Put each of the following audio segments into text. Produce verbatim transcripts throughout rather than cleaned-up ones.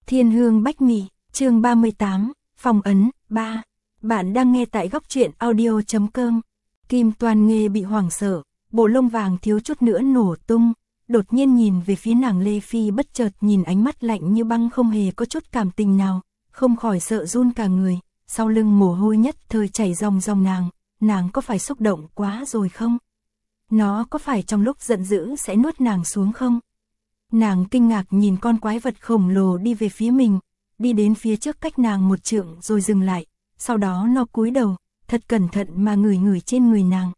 Thiên Hương Bách Mị, chương ba mươi tám, Phong ấn, ba. Bạn đang nghe tại góc truyện audio chấm com. Kim Toan Nghê bị hoảng sợ, bộ lông vàng thiếu chút nữa nổ tung, đột nhiên nhìn về phía nàng Lê Phi, bất chợt nhìn ánh mắt lạnh như băng không hề có chút cảm tình nào, không khỏi sợ run cả người, sau lưng mồ hôi nhất thời chảy ròng ròng. Nàng, nàng có phải xúc động quá rồi không? Nó có phải trong lúc giận dữ sẽ nuốt nàng xuống không? Nàng kinh ngạc nhìn con quái vật khổng lồ đi về phía mình, đi đến phía trước cách nàng một trượng rồi dừng lại, sau đó nó cúi đầu, thật cẩn thận mà ngửi ngửi trên người nàng.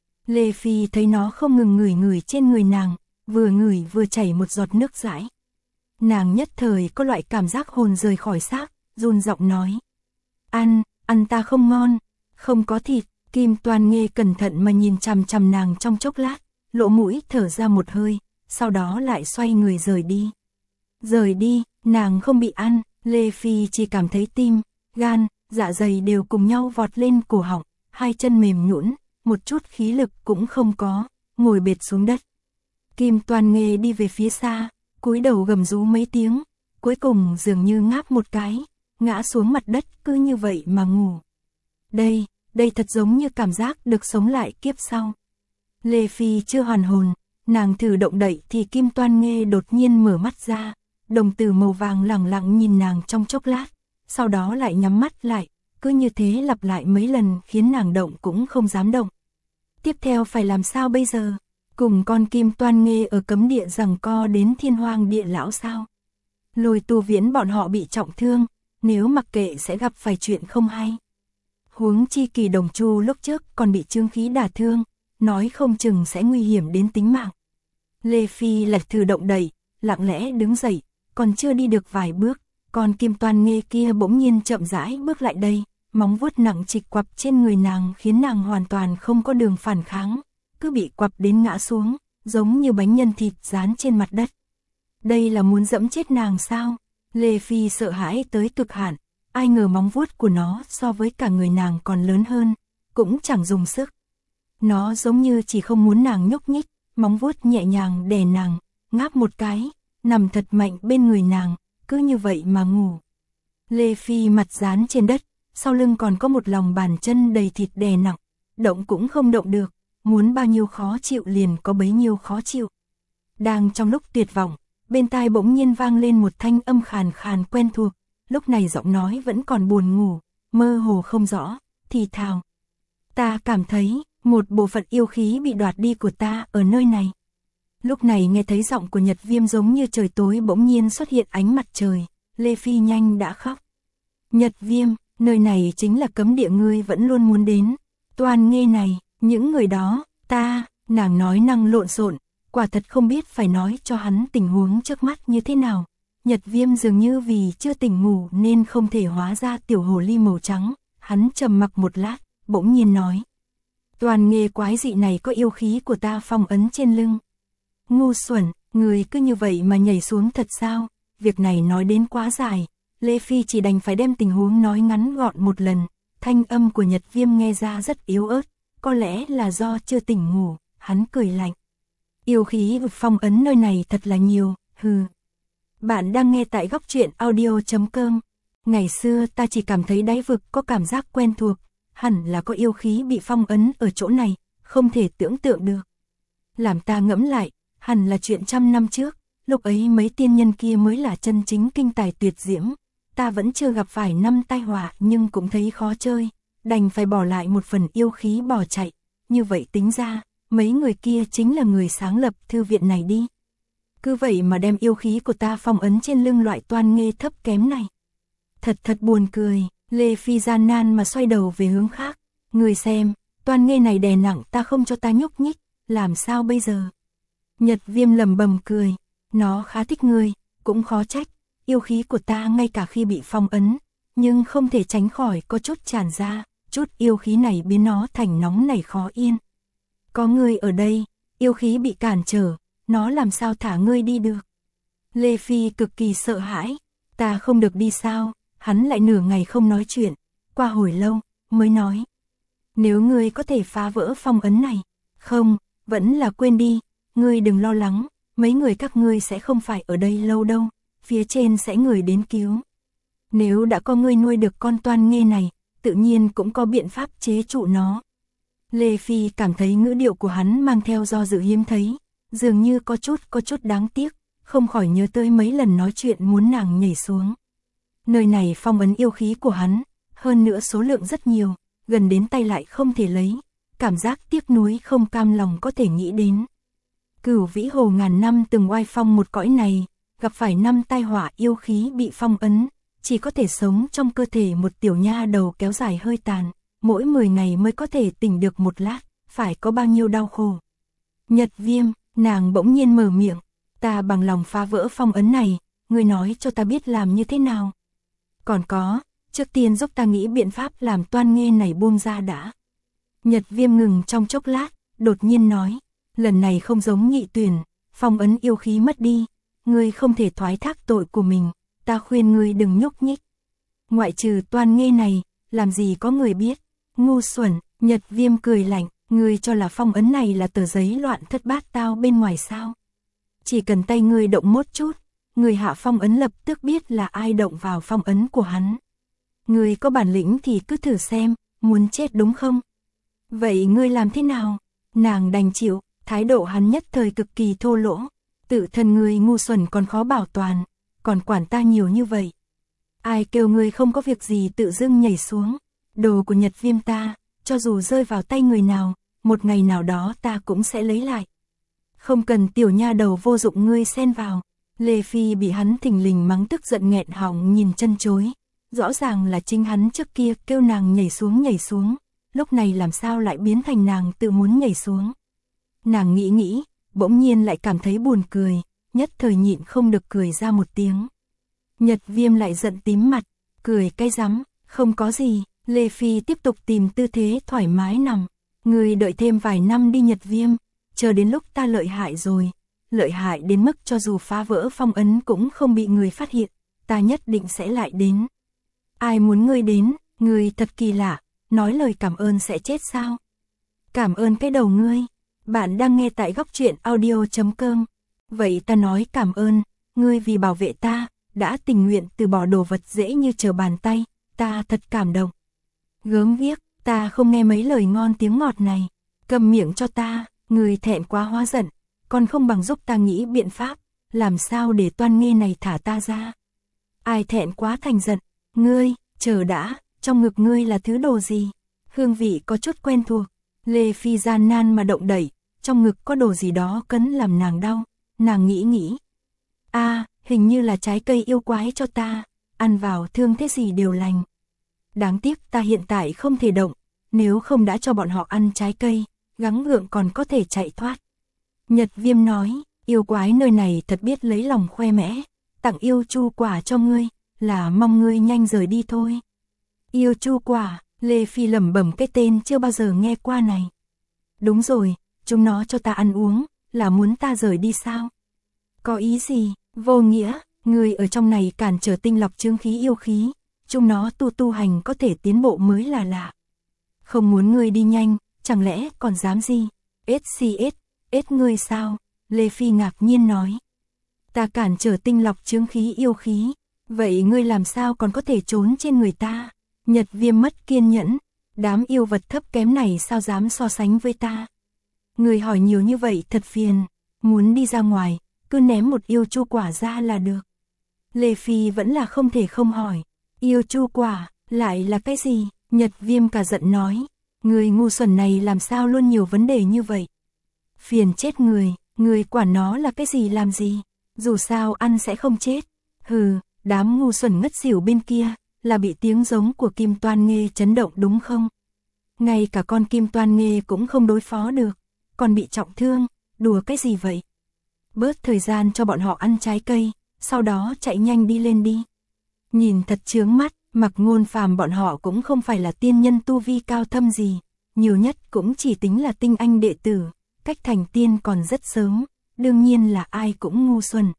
Lê Phi thấy nó không ngừng ngửi ngửi trên người nàng, vừa ngửi vừa chảy một giọt nước dãi. Nàng nhất thời có loại cảm giác hồn rời khỏi xác, run giọng nói: Ăn, ăn ta không ngon, không có thịt. Kim Toan Nghê cẩn thận mà nhìn chằm chằm nàng trong chốc lát, lỗ mũi thở ra một hơi, sau đó lại xoay người rời đi. Rời đi, nàng không bị ăn, Lê Phi chỉ cảm thấy tim, gan, dạ dày đều cùng nhau vọt lên cổ họng, hai chân mềm nhũn, một chút khí lực cũng không có, ngồi bệt xuống đất. Kim Toan Nghê đi về phía xa, cúi đầu gầm rú mấy tiếng, cuối cùng dường như ngáp một cái, ngã xuống mặt đất, cứ như vậy mà ngủ. Đây, đây thật giống như cảm giác được sống lại kiếp sau. Lê Phi chưa hoàn hồn, nàng thử động đậy thì Kim Toan Nghê đột nhiên mở mắt ra, đồng tử màu vàng lẳng lặng nhìn nàng trong chốc lát, sau đó lại nhắm mắt lại, cứ như thế lặp lại mấy lần khiến nàng động cũng không dám động. Tiếp theo phải làm sao bây giờ? Cùng con Kim Toan Nghê ở cấm địa giằng co đến Thiên Hoang Địa Lão sao? Lôi Tu Viễn bọn họ bị trọng thương, nếu mặc kệ sẽ gặp phải chuyện không hay. Huống chi Kỳ Đồng Chu lúc trước còn bị chương khí đả thương, nói không chừng sẽ nguy hiểm đến tính mạng. Lê Phi lật thử động đậy, lặng lẽ đứng dậy, còn chưa đi được vài bước, con Kim Toan Nghê kia bỗng nhiên chậm rãi bước lại đây, móng vuốt nặng trịch quặp trên người nàng khiến nàng hoàn toàn không có đường phản kháng, cứ bị quặp đến ngã xuống, giống như bánh nhân thịt dán trên mặt đất. Đây là muốn dẫm chết nàng sao? Lê Phi sợ hãi tới cực hạn, ai ngờ móng vuốt của nó so với cả người nàng còn lớn hơn, cũng chẳng dùng sức. Nó giống như chỉ không muốn nàng nhúc nhích, móng vuốt nhẹ nhàng đè nàng, ngáp một cái, nằm thật mạnh bên người nàng, cứ như vậy mà ngủ. Lê Phi mặt dán trên đất, sau lưng còn có một lòng bàn chân đầy thịt đè nặng, động cũng không động được, muốn bao nhiêu khó chịu liền có bấy nhiêu khó chịu. Đang trong lúc tuyệt vọng, bên tai bỗng nhiên vang lên một thanh âm khàn khàn quen thuộc, lúc này giọng nói vẫn còn buồn ngủ, mơ hồ không rõ, thì thào: Ta cảm thấy một bộ phận yêu khí bị đoạt đi của ta ở nơi này. Lúc này nghe thấy giọng của Nhật Viêm giống như trời tối bỗng nhiên xuất hiện ánh mặt trời, Lê Phi nhanh đã khóc. Nhật Viêm, nơi này chính là cấm địa ngươi vẫn luôn muốn đến. Toan Nghê này, những người đó, ta, nàng nói năng lộn xộn, quả thật không biết phải nói cho hắn tình huống trước mắt như thế nào. Nhật Viêm dường như vì chưa tỉnh ngủ nên không thể hóa ra tiểu hồ ly màu trắng, hắn trầm mặc một lát, bỗng nhiên nói: Toan Nghê quái dị này có yêu khí của ta phong ấn trên lưng. Ngu xuẩn, người cứ như vậy mà nhảy xuống thật sao? Việc này nói đến quá dài, Lê Phi chỉ đành phải đem tình huống nói ngắn gọn một lần. Thanh âm của Nhật Viêm nghe ra rất yếu ớt, có lẽ là do chưa tỉnh ngủ, hắn cười lạnh. Yêu khí vực phong ấn nơi này thật là nhiều, hừ. Bạn đang nghe tại góc truyện audio chấm com. Ngày xưa ta chỉ cảm thấy đáy vực có cảm giác quen thuộc, hẳn là có yêu khí bị phong ấn ở chỗ này, không thể tưởng tượng được. Làm ta ngẫm lại, hẳn là chuyện trăm năm trước, lúc ấy mấy tiên nhân kia mới là chân chính kinh tài tuyệt diễm. Ta vẫn chưa gặp phải năm tai họa nhưng cũng thấy khó chơi, đành phải bỏ lại một phần yêu khí bỏ chạy. Như vậy tính ra, mấy người kia chính là người sáng lập thư viện này đi. Cứ vậy mà đem yêu khí của ta phong ấn trên lưng loại Toan Nghê thấp kém này. Thật thật buồn cười, Lê Phi gian nan mà xoay đầu về hướng khác. Người xem, Toan Nghê này đè nặng ta không cho ta nhúc nhích, làm sao bây giờ? Nhật Viêm lầm bầm cười, nó khá thích ngươi, cũng khó trách, yêu khí của ta ngay cả khi bị phong ấn, nhưng không thể tránh khỏi có chút tràn ra, chút yêu khí này biến nó thành nóng nảy khó yên. Có ngươi ở đây, yêu khí bị cản trở, nó làm sao thả ngươi đi được? Lê Phi cực kỳ sợ hãi, ta không được đi sao? Hắn lại nửa ngày không nói chuyện, qua hồi lâu, mới nói: Nếu ngươi có thể phá vỡ phong ấn này, không, vẫn là quên đi, ngươi đừng lo lắng, mấy người các ngươi sẽ không phải ở đây lâu đâu, phía trên sẽ người đến cứu. Nếu đã có người nuôi được con toan nghê này, tự nhiên cũng có biện pháp chế trụ nó. Lê Phi cảm thấy ngữ điệu của hắn mang theo do dự hiếm thấy, dường như có chút có chút đáng tiếc, không khỏi nhớ tới mấy lần nói chuyện muốn nàng nhảy xuống. Nơi này phong ấn yêu khí của hắn, hơn nữa số lượng rất nhiều, gần đến tay lại không thể lấy, cảm giác tiếc nuối không cam lòng có thể nghĩ đến. Cửu Vĩ Hồ ngàn năm từng oai phong một cõi này, gặp phải năm tai họa yêu khí bị phong ấn, chỉ có thể sống trong cơ thể một tiểu nha đầu kéo dài hơi tàn, mỗi mười ngày mới có thể tỉnh được một lát, phải có bao nhiêu đau khổ. Nhật Viêm, nàng bỗng nhiên mở miệng, ta bằng lòng phá vỡ phong ấn này, ngươi nói cho ta biết làm như thế nào. Còn có, trước tiên giúp ta nghĩ biện pháp làm toan nghê này buông ra đã. Nhật Viêm ngừng trong chốc lát, đột nhiên nói, lần này không giống Nhị Tuyển, phong ấn yêu khí mất đi, ngươi không thể thoái thác tội của mình, ta khuyên ngươi đừng nhúc nhích. Ngoại trừ toan nghê này, làm gì có người biết, ngu xuẩn. Nhật Viêm cười lạnh, ngươi cho là phong ấn này là tờ giấy loạn thất bát tao bên ngoài sao? Chỉ cần tay ngươi động một chút, người hạ phong ấn lập tức biết là ai động vào phong ấn của hắn. Ngươi có bản lĩnh thì cứ thử xem, muốn chết đúng không? Vậy ngươi làm thế nào? Nàng đành chịu, thái độ hắn nhất thời cực kỳ thô lỗ. Tự thân ngươi ngu xuẩn còn khó bảo toàn, còn quản ta nhiều như vậy. Ai kêu ngươi không có việc gì tự dưng nhảy xuống? Đồ của Nhật Viêm ta, cho dù rơi vào tay người nào, một ngày nào đó ta cũng sẽ lấy lại. Không cần tiểu nha đầu vô dụng ngươi xen vào. Lê Phi bị hắn thình lình mắng tức giận nghẹn họng nhìn chân chối. Rõ ràng là chính hắn trước kia kêu nàng nhảy xuống nhảy xuống, lúc này làm sao lại biến thành nàng tự muốn nhảy xuống. Nàng nghĩ nghĩ, bỗng nhiên lại cảm thấy buồn cười, nhất thời nhịn không được cười ra một tiếng. Nhật Viêm lại giận tím mặt, cười cái rắm, không có gì. Lê Phi tiếp tục tìm tư thế thoải mái nằm. Người đợi thêm vài năm đi Nhật Viêm, chờ đến lúc ta lợi hại rồi, lợi hại đến mức cho dù phá vỡ phong ấn cũng không bị người phát hiện, ta nhất định sẽ lại đến. Ai muốn ngươi đến, ngươi thật kỳ lạ, nói lời cảm ơn sẽ chết sao? Cảm ơn cái đầu ngươi. Bạn đang nghe tại góc truyện audio chấm com. Vậy ta nói cảm ơn, ngươi vì bảo vệ ta, đã tình nguyện từ bỏ đồ vật dễ như trở bàn tay, ta thật cảm động. Gớm ghiếc, ta không nghe mấy lời ngon tiếng ngọt này, cầm miệng cho ta, người thẹn quá hóa giận, còn không bằng giúp ta nghĩ biện pháp, làm sao để toan nghê này thả ta ra. Ai thẹn quá thành giận, ngươi, chờ đã, trong ngực ngươi là thứ đồ gì? Hương vị có chút quen thuộc, Lê Phi gian nan mà động đẩy, trong ngực có đồ gì đó cấn làm nàng đau, nàng nghĩ nghĩ. A, à, hình như là trái cây yêu quái cho ta, ăn vào thương thế gì đều lành. Đáng tiếc ta hiện tại không thể động, nếu không đã cho bọn họ ăn trái cây, gắng gượng còn có thể chạy thoát. Nhật Viêm nói, yêu quái nơi này thật biết lấy lòng khoe mẽ, tặng yêu chu quả cho ngươi, là mong ngươi nhanh rời đi thôi. Yêu chu quả, Lê Phi lẩm bẩm cái tên chưa bao giờ nghe qua này. Đúng rồi, chúng nó cho ta ăn uống, là muốn ta rời đi sao? Có ý gì, vô nghĩa, ngươi ở trong này cản trở tinh lọc chướng khí yêu khí, chúng nó tu tu hành có thể tiến bộ mới là lạ. Không muốn ngươi đi nhanh, chẳng lẽ còn dám gì? ét xê ét, ét ngươi sao? Lê Phi ngạc nhiên nói. Ta cản trở tinh lọc chướng khí yêu khí, vậy ngươi làm sao còn có thể trốn trên người ta? Nhật Viêm mất kiên nhẫn, đám yêu vật thấp kém này sao dám so sánh với ta? Ngươi hỏi nhiều như vậy thật phiền, muốn đi ra ngoài, cứ ném một yêu chu quả ra là được. Lê Phi vẫn là không thể không hỏi, yêu chu quả, lại là cái gì? Nhật Viêm cả giận nói, người ngu xuẩn này làm sao luôn nhiều vấn đề như vậy? Phiền chết người, người quản nó là cái gì làm gì? Dù sao ăn sẽ không chết. Hừ, đám ngu xuẩn ngất xỉu bên kia, là bị tiếng giống của Kim Toan Nghê chấn động đúng không? Ngay cả con Kim Toan Nghê cũng không đối phó được, còn bị trọng thương, đùa cái gì vậy? Bớt thời gian cho bọn họ ăn trái cây, sau đó chạy nhanh đi lên đi. Nhìn thật chướng mắt, Mặc Ngôn Phàm bọn họ cũng không phải là tiên nhân tu vi cao thâm gì, nhiều nhất cũng chỉ tính là tinh anh đệ tử, cách thành tiên còn rất sớm, đương nhiên là ai cũng ngu xuẩn.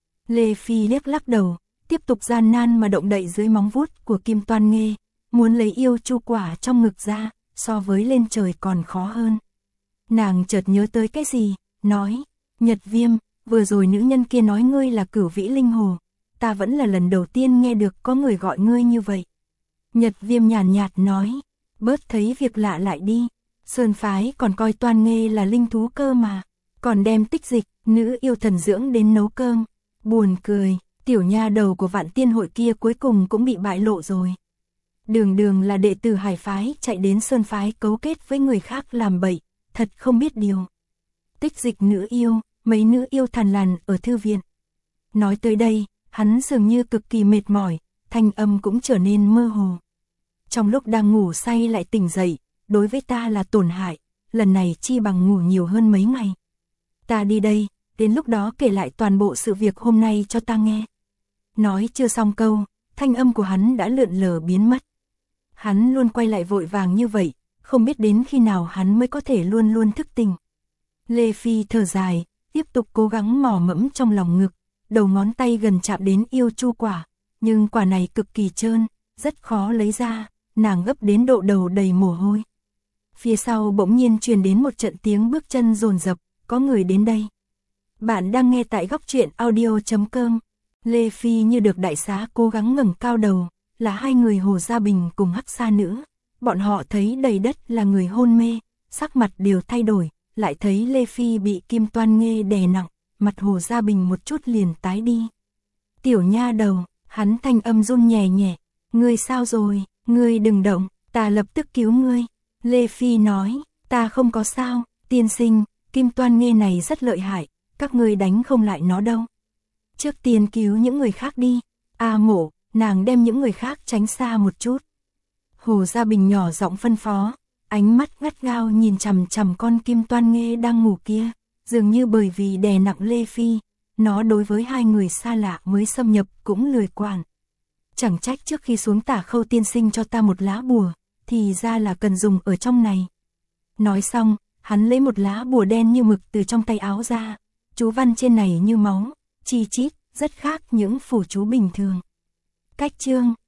Lê Phi liếc lắc đầu, tiếp tục gian nan mà động đậy dưới móng vuốt của Kim Toan Nghê, muốn lấy yêu chu quả trong ngực ra, so với lên trời còn khó hơn. Nàng chợt nhớ tới cái gì, nói, Nhật Viêm, vừa rồi nữ nhân kia nói ngươi là Cửu Vĩ Linh Hồ, ta vẫn là lần đầu tiên nghe được có người gọi ngươi như vậy. Nhật Viêm nhàn nhạt nói, bớt thấy việc lạ lại đi, Sơn phái còn coi Toan Nghê là linh thú cơ mà, còn đem Tích Dịch, nữ yêu thần dưỡng đến nấu cơm. Buồn cười, tiểu nha đầu của Vạn Tiên hội kia cuối cùng cũng bị bại lộ rồi. Đường đường là đệ tử Hải phái chạy đến Sơn phái cấu kết với người khác làm bậy, thật không biết điều. Tích Dịch nữ yêu, mấy nữ yêu thằn lằn ở thư viện. Nói tới đây, hắn dường như cực kỳ mệt mỏi, thanh âm cũng trở nên mơ hồ. Trong lúc đang ngủ say lại tỉnh dậy, đối với ta là tổn hại, lần này chi bằng ngủ nhiều hơn mấy ngày. Ta đi đây, đến lúc đó kể lại toàn bộ sự việc hôm nay cho ta nghe. Nói chưa xong câu, thanh âm của hắn đã lượn lờ biến mất. Hắn luôn quay lại vội vàng như vậy, không biết đến khi nào hắn mới có thể luôn luôn thức tỉnh. Lê Phi thở dài, tiếp tục cố gắng mò mẫm trong lòng ngực, đầu ngón tay gần chạm đến yêu chu quả, nhưng quả này cực kỳ trơn, rất khó lấy ra, nàng gấp đến độ đầu đầy mồ hôi. Phía sau bỗng nhiên truyền đến một trận tiếng bước chân dồn dập, có người đến đây. Bạn đang nghe tại góc truyện audio chấm com. Lê Phi như được đại xá cố gắng ngẩng cao đầu, là hai người Hồ Gia Bình cùng Hắc Sa Nữ. Bọn họ thấy đầy đất là người hôn mê, sắc mặt đều thay đổi, lại thấy Lê Phi bị Kim Toan Nghê đè nặng, mặt Hồ Gia Bình một chút liền tái đi. Tiểu nha đầu, hắn thanh âm run nhẹ nhẹ, ngươi sao rồi, ngươi đừng động, ta lập tức cứu ngươi. Lê Phi nói, ta không có sao, tiên sinh, Kim Toan Nghê này rất lợi hại, các ngươi đánh không lại nó đâu. Trước tiên cứu những người khác đi, A Mộ, nàng đem những người khác tránh xa một chút. Hồ Gia Bình nhỏ giọng phân phó, ánh mắt gắt gao nhìn chằm chằm con Kim Toan Nghê đang ngủ kia, dường như bởi vì đè nặng Lê Phi, nó đối với hai người xa lạ mới xâm nhập cũng lười quản. Chẳng trách trước khi xuống Tả Khâu tiên sinh cho ta một lá bùa, thì ra là cần dùng ở trong này. Nói xong, hắn lấy một lá bùa đen như mực từ trong tay áo ra, chú văn trên này như máu, chi chít, rất khác những phù chú bình thường. Cách chương